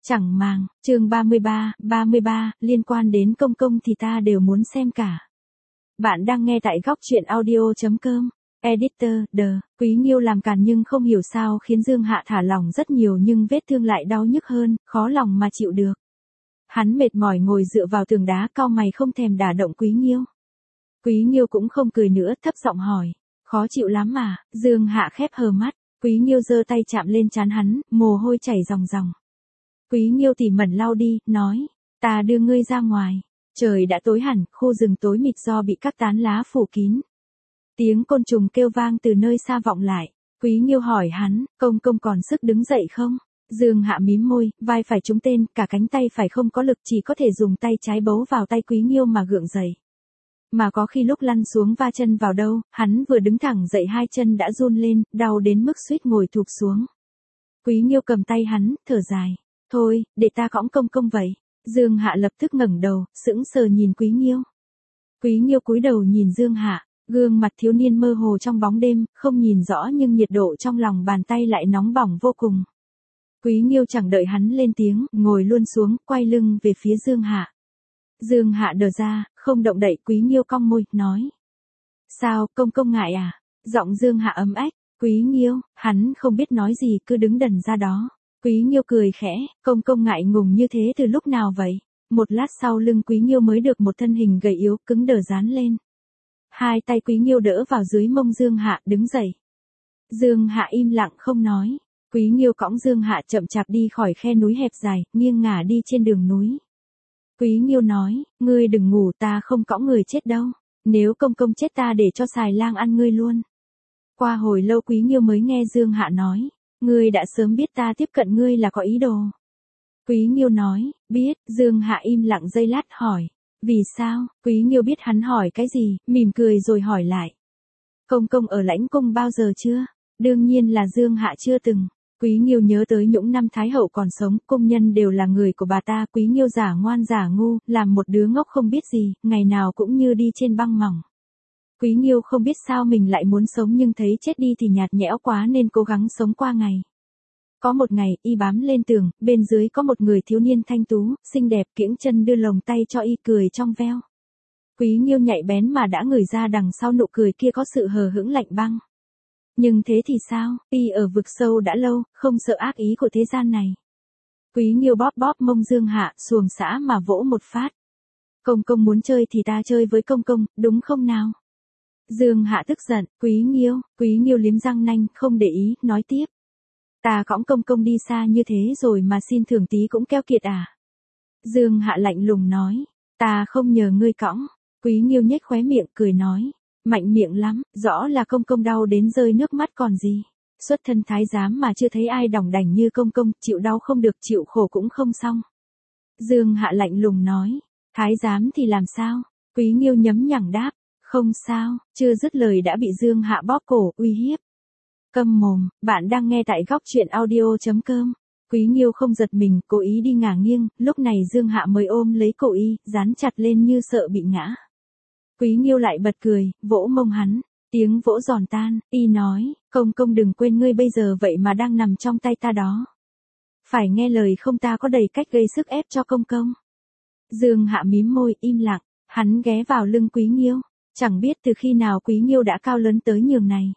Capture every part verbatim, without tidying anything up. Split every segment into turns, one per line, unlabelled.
Chẳng màng, chương ba mươi ba, ba mươi ba, liên quan đến công công thì ta đều muốn xem cả. Bạn đang nghe tại góc truyện audio chấm com. Editor, The, Quý Nghiêu làm càn nhưng không hiểu sao khiến Dương Hạ thả lỏng rất nhiều nhưng vết thương lại đau nhức hơn, khó lòng mà chịu được. Hắn mệt mỏi ngồi dựa vào tường đá cau mày không thèm đả động Quý Nghiêu. Quý Nghiêu cũng không cười nữa, thấp giọng hỏi, khó chịu lắm mà. Dương Hạ khép hờ mắt, Quý Nghiêu giơ tay chạm lên trán hắn, mồ hôi chảy ròng ròng. Quý Nghiêu tỉ mẩn lau đi, nói, ta đưa ngươi ra ngoài. Trời đã tối hẳn, khu rừng tối mịt do bị các tán lá phủ kín. Tiếng côn trùng kêu vang từ nơi xa vọng lại. Quý Nghiêu hỏi hắn, công công còn sức đứng dậy không? Dương Hạ mím môi, vai phải trúng tên, cả cánh tay phải không có lực, chỉ có thể dùng tay trái bấu vào tay Quý Nghiêu mà gượng dậy. Mà có khi lúc lăn xuống va chân vào đâu, hắn vừa đứng thẳng dậy hai chân đã run lên, đau đến mức suýt ngồi thụp xuống. Quý Nghiêu cầm tay hắn, thở dài. Thôi, để ta cõng công công vậy. Dương Hạ lập tức ngẩng đầu, sững sờ nhìn Quý Nghiêu. Quý Nghiêu cúi đầu nhìn Dương Hạ, gương mặt thiếu niên mơ hồ trong bóng đêm, không nhìn rõ nhưng nhiệt độ trong lòng bàn tay lại nóng bỏng vô cùng. Quý Nghiêu chẳng đợi hắn lên tiếng, ngồi luôn xuống, quay lưng về phía Dương Hạ. Dương Hạ đờ ra, không động đậy. Quý Nghiêu cong môi, nói. Sao, công công ngại à? Giọng Dương Hạ ấm ách. Quý Nghiêu, hắn không biết nói gì, cứ đứng đần ra đó. Quý Nghiêu cười khẽ, công công ngại ngùng như thế từ lúc nào vậy? Một lát sau lưng Quý Nghiêu mới được một thân hình gầy yếu, cứng đờ dán lên. Hai tay Quý Nghiêu đỡ vào dưới mông Dương Hạ, đứng dậy. Dương Hạ im lặng không nói. Quý Nghiêu cõng Dương Hạ chậm chạp đi khỏi khe núi hẹp dài, nghiêng ngả đi trên đường núi. Quý Nghiêu nói, ngươi đừng ngủ, ta không cõng người chết đâu. Nếu công công chết ta để cho xài lang ăn ngươi luôn. Qua hồi lâu Quý Nghiêu mới nghe Dương Hạ nói. Ngươi đã sớm biết ta tiếp cận ngươi là có ý đồ. Quý Nghiêu nói, biết. Dương Hạ im lặng giây lát hỏi. Vì sao? Quý Nghiêu biết hắn hỏi cái gì, mỉm cười rồi hỏi lại. Công công ở lãnh cung bao giờ chưa? Đương nhiên là Dương Hạ chưa từng. Quý Nghiêu nhớ tới những năm Thái hậu còn sống, cung nhân đều là người của bà ta. Quý Nghiêu giả ngoan giả ngu, làm một đứa ngốc không biết gì, ngày nào cũng như đi trên băng mỏng. Quý Nghiêu không biết sao mình lại muốn sống nhưng thấy chết đi thì nhạt nhẽo quá nên cố gắng sống qua ngày. Có một ngày, y bám lên tường, bên dưới có một người thiếu niên thanh tú, xinh đẹp, kiễng chân đưa lồng tay cho y cười trong veo. Quý Nghiêu nhạy bén mà đã ngửi ra đằng sau nụ cười kia có sự hờ hững lạnh băng. Nhưng thế thì sao, y ở vực sâu đã lâu, không sợ ác ý của thế gian này. Quý Nghiêu bóp bóp mông Dương Hạ, xuồng xã mà vỗ một phát. Công công muốn chơi thì ta chơi với công công, đúng không nào? Dương Hạ tức giận, Quý Nghiêu, Quý Nghiêu liếm răng nanh, không để ý, nói tiếp. Ta cõng công công đi xa như thế rồi mà xin thưởng tí cũng keo kiệt à? Dương Hạ lạnh lùng nói, ta không nhờ ngươi cõng. Quý Nghiêu nhếch khóe miệng, cười nói, mạnh miệng lắm, rõ là công công đau đến rơi nước mắt còn gì. Xuất thân thái giám mà chưa thấy ai đỏng đảnh như công công, chịu đau không được chịu khổ cũng không xong. Dương Hạ lạnh lùng nói, thái giám thì làm sao? Quý Nghiêu nhấm nhẳng đáp. Không sao, chưa dứt lời đã bị Dương Hạ bóp cổ, uy hiếp. Câm mồm, bạn đang nghe tại góc truyện audio chấm com. Quý Nghiêu không giật mình, cố ý đi ngả nghiêng, lúc này Dương Hạ mới ôm lấy cổ y, dán chặt lên như sợ bị ngã. Quý Nghiêu lại bật cười, vỗ mông hắn, tiếng vỗ giòn tan, y nói, công công đừng quên ngươi bây giờ vậy mà đang nằm trong tay ta đó. Phải nghe lời không ta có đầy cách gây sức ép cho công công. Dương Hạ mím môi, im lặng, hắn ghé vào lưng Quý Nghiêu. Chẳng biết từ khi nào Quý Nghiêu đã cao lớn tới nhường này.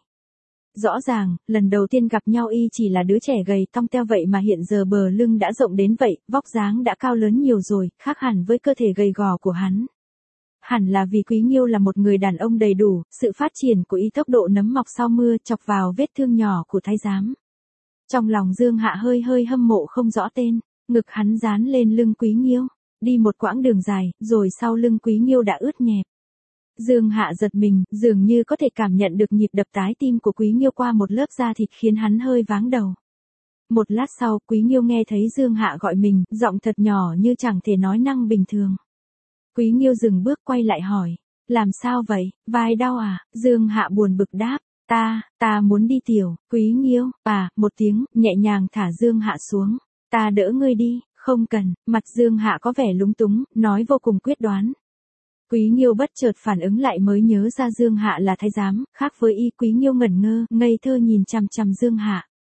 Rõ ràng, lần đầu tiên gặp nhau y chỉ là đứa trẻ gầy tong teo vậy mà hiện giờ bờ lưng đã rộng đến vậy, vóc dáng đã cao lớn nhiều rồi, khác hẳn với cơ thể gầy gò của hắn. Hẳn là vì Quý Nghiêu là một người đàn ông đầy đủ, sự phát triển của y tốc độ nấm mọc sau mưa chọc vào vết thương nhỏ của thái giám. Trong lòng Dương Hạ hơi hơi hâm mộ không rõ tên, ngực hắn dán lên lưng Quý Nghiêu, đi một quãng đường dài, rồi sau lưng Quý Nghiêu đã ướt nhẹp. Dương Hạ giật mình, dường như có thể cảm nhận được nhịp đập tái tim của Quý Nghiêu qua một lớp da thịt khiến hắn hơi váng đầu. Một lát sau, Quý Nghiêu nghe thấy Dương Hạ gọi mình, giọng thật nhỏ như chẳng thể nói năng bình thường. Quý Nghiêu dừng bước quay lại hỏi, làm sao vậy, vai đau à? Dương Hạ buồn bực đáp, ta, ta muốn đi tiểu. Quý Nghiêu, à, một tiếng, nhẹ nhàng thả Dương Hạ xuống, ta đỡ ngươi đi, không cần. Mặt Dương Hạ có vẻ lúng túng, nói vô cùng quyết đoán. Quý Nghiêu bất chợt phản ứng lại mới nhớ ra Dương Hạ là thái giám, khác với y. Quý Nghiêu ngẩn ngơ, ngây thơ nhìn chằm chằm Dương Hạ.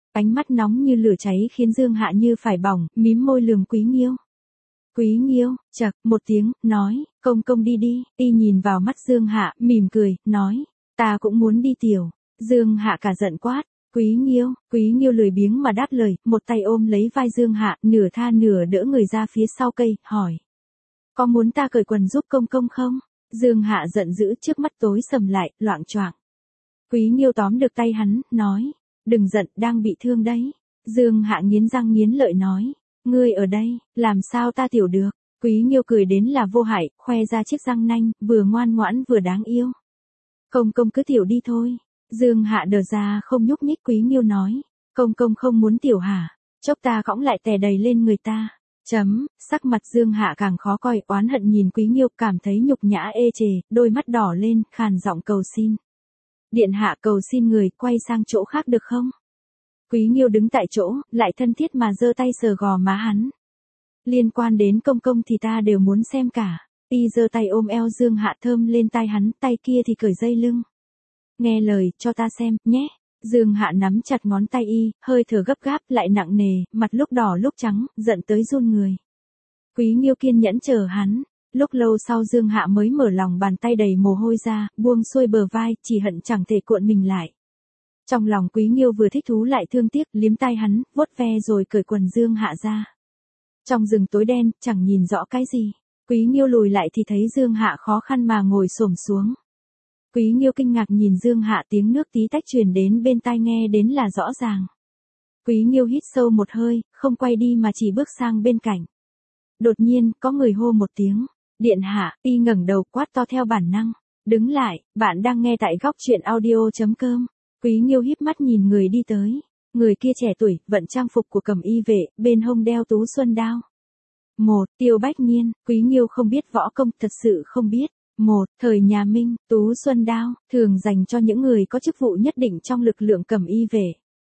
Ánh mắt nóng như lửa cháy khiến Dương Hạ như phải bỏng, mím môi lườm Quý Nghiêu. Quý Nghiêu, chậc, một tiếng, nói, công công đi đi, y nhìn vào mắt Dương Hạ, mỉm cười, nói, ta cũng muốn đi tiểu. Dương Hạ cả giận quát, Quý Nghiêu, Quý Nghiêu lười biếng mà đáp lời, một tay ôm lấy vai Dương Hạ, nửa tha nửa đỡ người ra phía sau cây, hỏi. Có muốn ta cởi quần giúp công công không? Dương Hạ giận dữ, trước mắt tối sầm lại, loạng choạng. Quý Nghiêu tóm được tay hắn, nói, đừng giận, đang bị thương đấy. Dương Hạ nghiến răng nghiến lợi nói, ngươi ở đây, làm sao ta tiểu được? Quý Nghiêu cười đến là vô hại, khoe ra chiếc răng nanh, vừa ngoan ngoãn vừa đáng yêu. Công công cứ tiểu đi thôi. Dương Hạ đờ ra không nhúc nhích. Quý Nghiêu nói, công công không muốn tiểu hả? Chốc ta cõng lại tè đầy lên người ta. Chấm, sắc mặt Dương Hạ càng khó coi, oán hận nhìn Quý Nghiêu, cảm thấy nhục nhã ê chề, đôi mắt đỏ lên, khàn giọng cầu xin. Điện hạ cầu xin người, quay sang chỗ khác được không? Quý Nghiêu đứng tại chỗ, lại thân thiết mà giơ tay sờ gò má hắn. Liên quan đến công công thì ta đều muốn xem cả. Y giơ tay ôm eo Dương Hạ thơm lên tai hắn, tay kia thì cởi dây lưng. Nghe lời, cho ta xem, nhé. Dương Hạ nắm chặt ngón tay y, hơi thở gấp gáp, lại nặng nề, mặt lúc đỏ lúc trắng, giận tới run người. Quý Nghiêu kiên nhẫn chờ hắn. Lúc lâu sau Dương Hạ mới mở lòng bàn tay đầy mồ hôi ra, buông xuôi bờ vai, chỉ hận chẳng thể cuộn mình lại. Trong lòng Quý Nghiêu vừa thích thú lại thương tiếc, liếm tay hắn, vuốt ve rồi cởi quần Dương Hạ ra. Trong rừng tối đen, chẳng nhìn rõ cái gì. Quý Nghiêu lùi lại thì thấy Dương Hạ khó khăn mà ngồi xổm xuống. Quý Nghiêu kinh ngạc nhìn Dương Hạ, tiếng nước tí tách truyền đến bên tai nghe đến là rõ ràng. Quý Nghiêu hít sâu một hơi, không quay đi mà chỉ bước sang bên cạnh. Đột nhiên, có người hô một tiếng. Điện hạ, y ngẩng đầu quát to theo bản năng. Đứng lại, bạn đang nghe tại góc truyện audio.com. Quý Nghiêu híp mắt nhìn người đi tới. Người kia trẻ tuổi, vận trang phục của Cẩm Y vệ, bên hông đeo tú xuân đao. Một, Tiêu Bách Niên. Quý Nghiêu không biết võ công, thật sự không biết. Một, thời nhà Minh, tú xuân đao, thường dành cho những người có chức vụ nhất định trong lực lượng Cẩm Y vệ.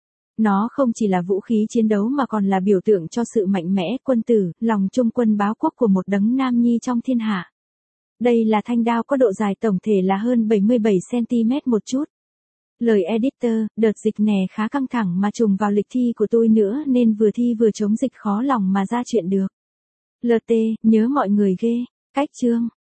Nó không chỉ là vũ khí chiến đấu mà còn là biểu tượng cho sự mạnh mẽ, quân tử, lòng trung quân báo quốc của một đấng nam nhi trong thiên hạ. Đây là thanh đao có độ dài tổng thể là hơn bảy mươi bảy xăng-ti-mét một chút. Lời editor, đợt dịch nè khá căng thẳng mà trùng vào lịch thi của tôi nữa nên vừa thi vừa chống dịch khó lòng mà ra chuyện được. lờ tê, nhớ mọi người ghê. Cách chương.